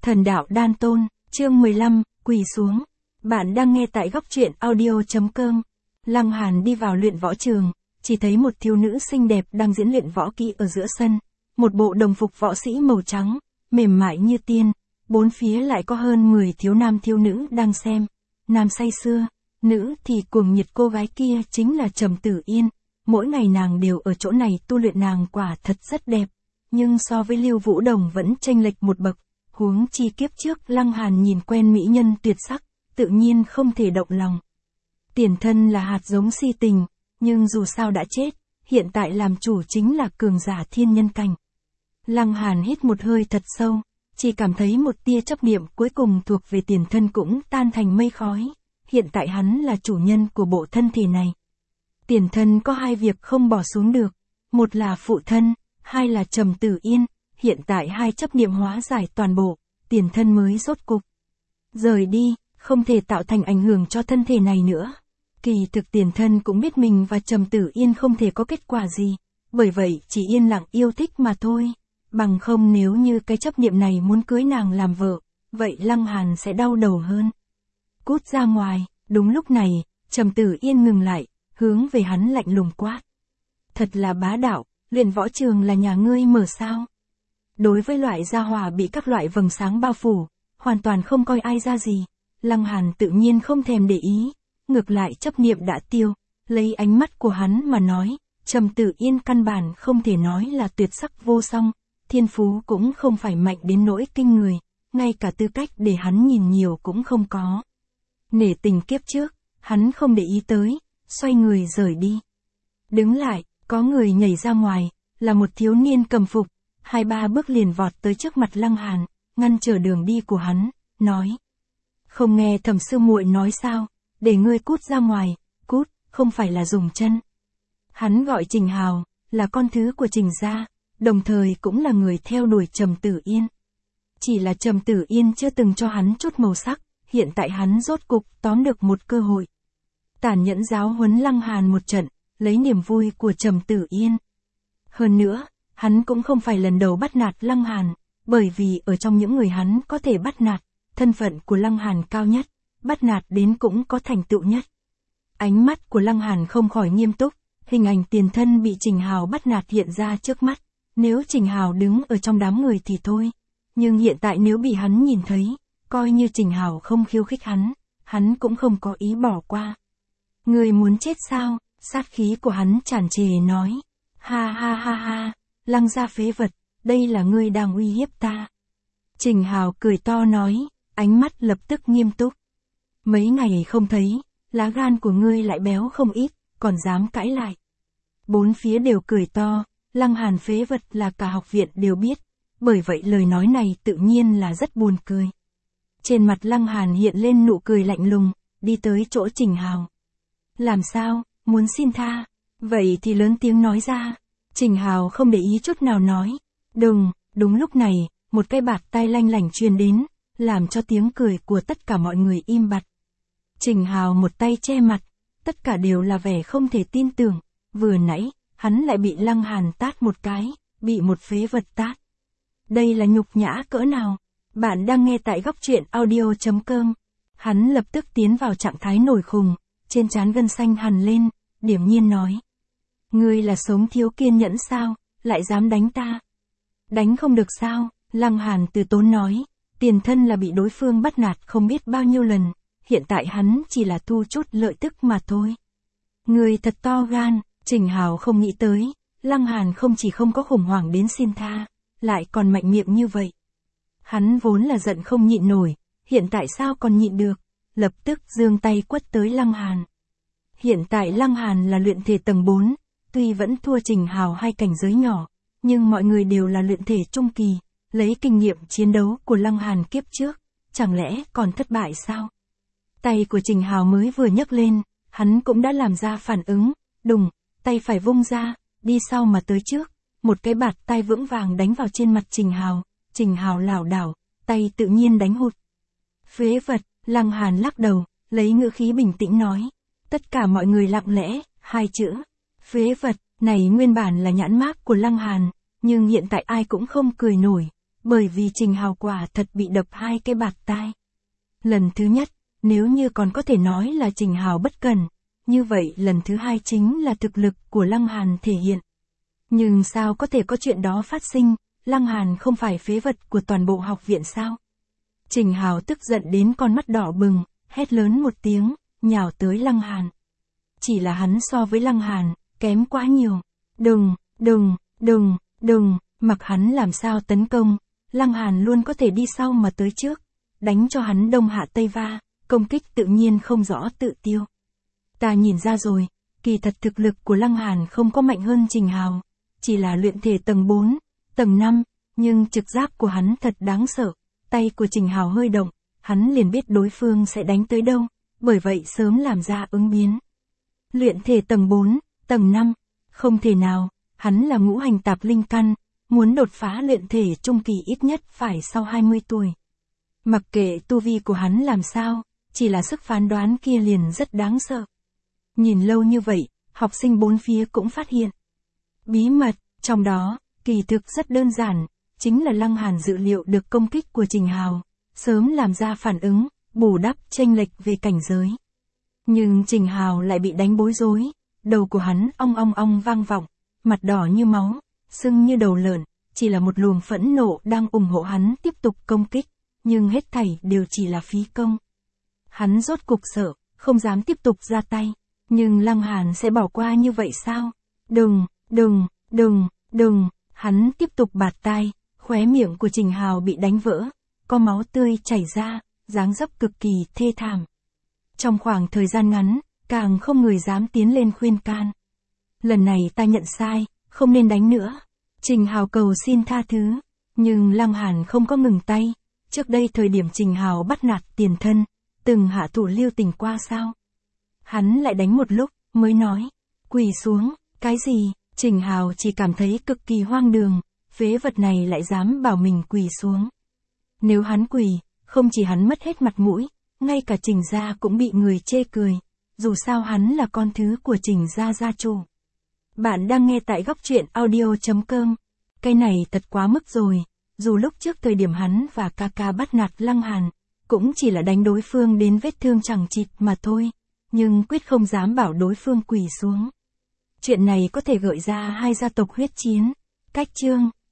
Thần đạo đan tôn, chương 15, quỳ xuống. Bạn đang nghe tại góc truyện audio.com. Lăng Hàn đi vào luyện võ trường, chỉ thấy một thiếu nữ xinh đẹp đang diễn luyện võ kỹ ở giữa sân. Một bộ đồng phục võ sĩ màu trắng, mềm mại như tiên. Bốn phía lại có hơn 10 thiếu nam thiếu nữ đang xem. Nam say sưa, nữ thì cuồng nhiệt, cô gái kia chính là Trầm Tử Yên. Mỗi ngày nàng đều ở chỗ này tu luyện, nàng quả thật rất đẹp. Nhưng so với Lưu Vũ Đồng vẫn chênh lệch một bậc. Huống chi kiếp trước Lăng Hàn nhìn quen mỹ nhân tuyệt sắc, tự nhiên không thể động lòng. Tiền thân là hạt giống si tình, nhưng dù sao đã chết, hiện tại làm chủ chính là cường giả thiên nhân cảnh. Lăng Hàn hít một hơi thật sâu, chỉ cảm thấy một tia chấp niệm cuối cùng thuộc về tiền thân cũng tan thành mây khói. Hiện tại hắn là chủ nhân của bộ thân thể này. Tiền thân có hai việc không bỏ xuống được, một là phụ thân, hai là Trầm Tử Yên. Hiện tại hai chấp niệm hóa giải toàn bộ, tiền thân mới rốt cục rời đi, không thể tạo thành ảnh hưởng cho thân thể này nữa. Kỳ thực tiền thân cũng biết mình và Trầm Tử Yên không thể có kết quả gì, bởi vậy chỉ yên lặng yêu thích mà thôi. Bằng không nếu như cái chấp niệm này muốn cưới nàng làm vợ, vậy Lăng Hàn sẽ đau đầu hơn. Cút ra ngoài. Đúng lúc này, Trầm Tử Yên ngừng lại, hướng về hắn lạnh lùng quát. Thật là bá đạo, luyện võ trường là nhà ngươi mở sao? Đối với loại gia hỏa bị các loại vầng sáng bao phủ, hoàn toàn không coi ai ra gì, Lăng Hàn tự nhiên không thèm để ý, ngược lại chấp niệm đã tiêu, lấy ánh mắt của hắn mà nói, Trầm Tử Yên căn bản không thể nói là tuyệt sắc vô song, thiên phú cũng không phải mạnh đến nỗi kinh người, ngay cả tư cách để hắn nhìn nhiều cũng không có. Nể tình kiếp trước, hắn không để ý tới, xoay người rời đi. Đứng lại, có người nhảy ra ngoài, là một thiếu niên cầm phục. 2-3 bước liền vọt tới trước mặt Lăng Hàn, ngăn trở đường đi của hắn, nói. Không nghe Thẩm sư muội nói sao, để ngươi cút ra ngoài, cút, không phải là dùng chân. Hắn gọi Trình Hào, là con thứ của Trình gia, đồng thời cũng là người theo đuổi Trầm Tử Yên. Chỉ là Trầm Tử Yên chưa từng cho hắn chút màu sắc, hiện tại hắn rốt cục tóm được một cơ hội. Tàn nhẫn giáo huấn Lăng Hàn một trận, lấy niềm vui của Trầm Tử Yên. Hơn nữa, hắn cũng không phải lần đầu bắt nạt Lăng Hàn, bởi vì ở trong những người hắn có thể bắt nạt, thân phận của Lăng Hàn cao nhất, bắt nạt đến cũng có thành tựu nhất. Ánh mắt của Lăng Hàn không khỏi nghiêm túc, hình ảnh tiền thân bị Trình Hào bắt nạt hiện ra trước mắt, nếu Trình Hào đứng ở trong đám người thì thôi, nhưng hiện tại nếu bị hắn nhìn thấy, coi như Trình Hào không khiêu khích hắn cũng không có ý bỏ qua. Người muốn chết sao? Sát khí của hắn tràn trề nói. Ha ha ha ha. Lăng gia phế vật, đây là ngươi đang uy hiếp ta. Trình Hào cười to nói, ánh mắt lập tức nghiêm túc. Mấy ngày không thấy, lá gan của ngươi lại béo không ít, còn dám cãi lại. Bốn phía đều cười to, Lăng Hàn phế vật là cả học viện đều biết, bởi vậy lời nói này tự nhiên là rất buồn cười. Trên mặt Lăng Hàn hiện lên nụ cười lạnh lùng, đi tới chỗ Trình Hào. Làm sao, muốn xin tha, vậy thì lớn tiếng nói ra. Trình Hào không để ý chút nào nói. Đúng lúc này, một cái bạt tai lanh lảnh truyền đến, làm cho tiếng cười của tất cả mọi người im bặt. Trình Hào một tay che mặt, tất cả đều là vẻ không thể tin tưởng, vừa nãy, hắn lại bị Lăng Hàn tát một cái, bị một phế vật tát. Đây là nhục nhã cỡ nào? Bạn đang nghe tại góc truyện audio.com. Hắn lập tức tiến vào trạng thái nổi khùng, trên trán gân xanh hằn lên, điềm nhiên nói. Ngươi là sống thiếu kiên nhẫn sao, lại dám đánh ta? Đánh không được sao? Lăng Hàn từ tốn nói, tiền thân là bị đối phương bắt nạt không biết bao nhiêu lần, hiện tại hắn chỉ là thu chút lợi tức mà thôi. Ngươi thật to gan, Trình Hào không nghĩ tới, Lăng Hàn không chỉ không có khủng hoảng đến xin tha, lại còn mạnh miệng như vậy. Hắn vốn là giận không nhịn nổi, hiện tại sao còn nhịn được, lập tức giương tay quất tới Lăng Hàn. Hiện tại Lăng Hàn là luyện thể tầng 4, tuy vẫn thua Trình Hào hai cảnh giới nhỏ, nhưng mọi người đều là luyện thể trung kỳ, lấy kinh nghiệm chiến đấu của Lăng Hàn kiếp trước, chẳng lẽ còn thất bại sao? Tay của Trình Hào mới vừa nhấc lên, hắn cũng đã làm ra phản ứng, đùng, tay phải vung ra, đi sau mà tới trước, một cái bạt tai vững vàng đánh vào trên mặt Trình Hào lảo đảo, tay tự nhiên đánh hụt. Phế vật, Lăng Hàn lắc đầu, lấy ngữ khí bình tĩnh nói. Tất cả mọi người lặng lẽ, hai chữ, phế vật, này nguyên bản là nhãn mác của Lăng Hàn, nhưng hiện tại ai cũng không cười nổi. bởi vì Trình Hào quả thật bị đập 2 cái bạt tai. Lần thứ nhất, nếu như còn có thể nói là Trình Hào bất cẩn, như vậy lần thứ hai chính là thực lực của Lăng Hàn thể hiện. Nhưng sao có thể có chuyện đó phát sinh, Lăng Hàn không phải phế vật của toàn bộ học viện sao? Trình Hào tức giận đến con mắt đỏ bừng, hét lớn một tiếng, nhào tới Lăng Hàn. Chỉ là hắn so với Lăng Hàn, kém quá nhiều. Đừng, mặc hắn làm sao tấn công, Lăng Hàn luôn có thể đi sau mà tới trước, đánh cho hắn đông hạ tây va, công kích tự nhiên không rõ tự tiêu. Ta nhìn ra rồi, kỳ thật thực lực của Lăng Hàn không có mạnh hơn Trình Hào, chỉ là luyện thể tầng 4, tầng 5, nhưng trực giác của hắn thật đáng sợ, tay của Trình Hào hơi động, hắn liền biết đối phương sẽ đánh tới đâu, bởi vậy sớm làm ra ứng biến. Luyện thể tầng 4, tầng 5, không thể nào, hắn là ngũ hành tạp linh căn, muốn đột phá luyện thể trung kỳ ít nhất phải sau 20 tuổi. Mặc kệ tu vi của hắn làm sao, chỉ là sức phán đoán kia liền rất đáng sợ. Nhìn lâu như vậy, học sinh bốn phía cũng phát hiện. Bí mật, trong đó, kỳ thực rất đơn giản, chính là Lăng Hàn dự liệu được công kích của Trình Hào, sớm làm ra phản ứng, bù đắp chênh lệch về cảnh giới. Nhưng Trình Hào lại bị đánh bối rối, đầu của hắn ong vang vọng, mặt đỏ như máu, sưng như đầu lợn, chỉ là một luồng phẫn nộ đang ủng hộ hắn tiếp tục công kích, nhưng hết thảy đều chỉ là phí công. Hắn rốt cục sợ, không dám tiếp tục ra tay, nhưng Lăng Hàn sẽ bỏ qua như vậy sao? Đừng, hắn tiếp tục bạt tai, khóe miệng của Trình Hào bị đánh vỡ, có máu tươi chảy ra, dáng dấp cực kỳ thê thảm. Trong khoảng thời gian ngắn, càng không người dám tiến lên khuyên can. Lần này ta nhận sai, không nên đánh nữa. Trình Hào cầu xin tha thứ, nhưng Lăng Hàn không có ngừng tay. Trước đây thời điểm Trình Hào bắt nạt tiền thân, từng hạ thủ lưu tình qua sao? Hắn lại đánh một lúc, mới nói, quỳ xuống, cái gì? Trình Hào chỉ cảm thấy cực kỳ hoang đường, phế vật này lại dám bảo mình quỳ xuống. Nếu hắn quỳ, không chỉ hắn mất hết mặt mũi, ngay cả Trình gia cũng bị người chê cười, dù sao hắn là con thứ của Trình gia gia chủ. Bạn đang nghe tại góc truyện audio.com. Cái này thật quá mức rồi, dù lúc trước thời điểm hắn và ca bắt nạt Lăng Hàn, cũng chỉ là đánh đối phương đến vết thương chẳng chịt mà thôi, nhưng quyết không dám bảo đối phương quỳ xuống. Chuyện này có thể gợi ra hai gia tộc huyết chiến. Cách chương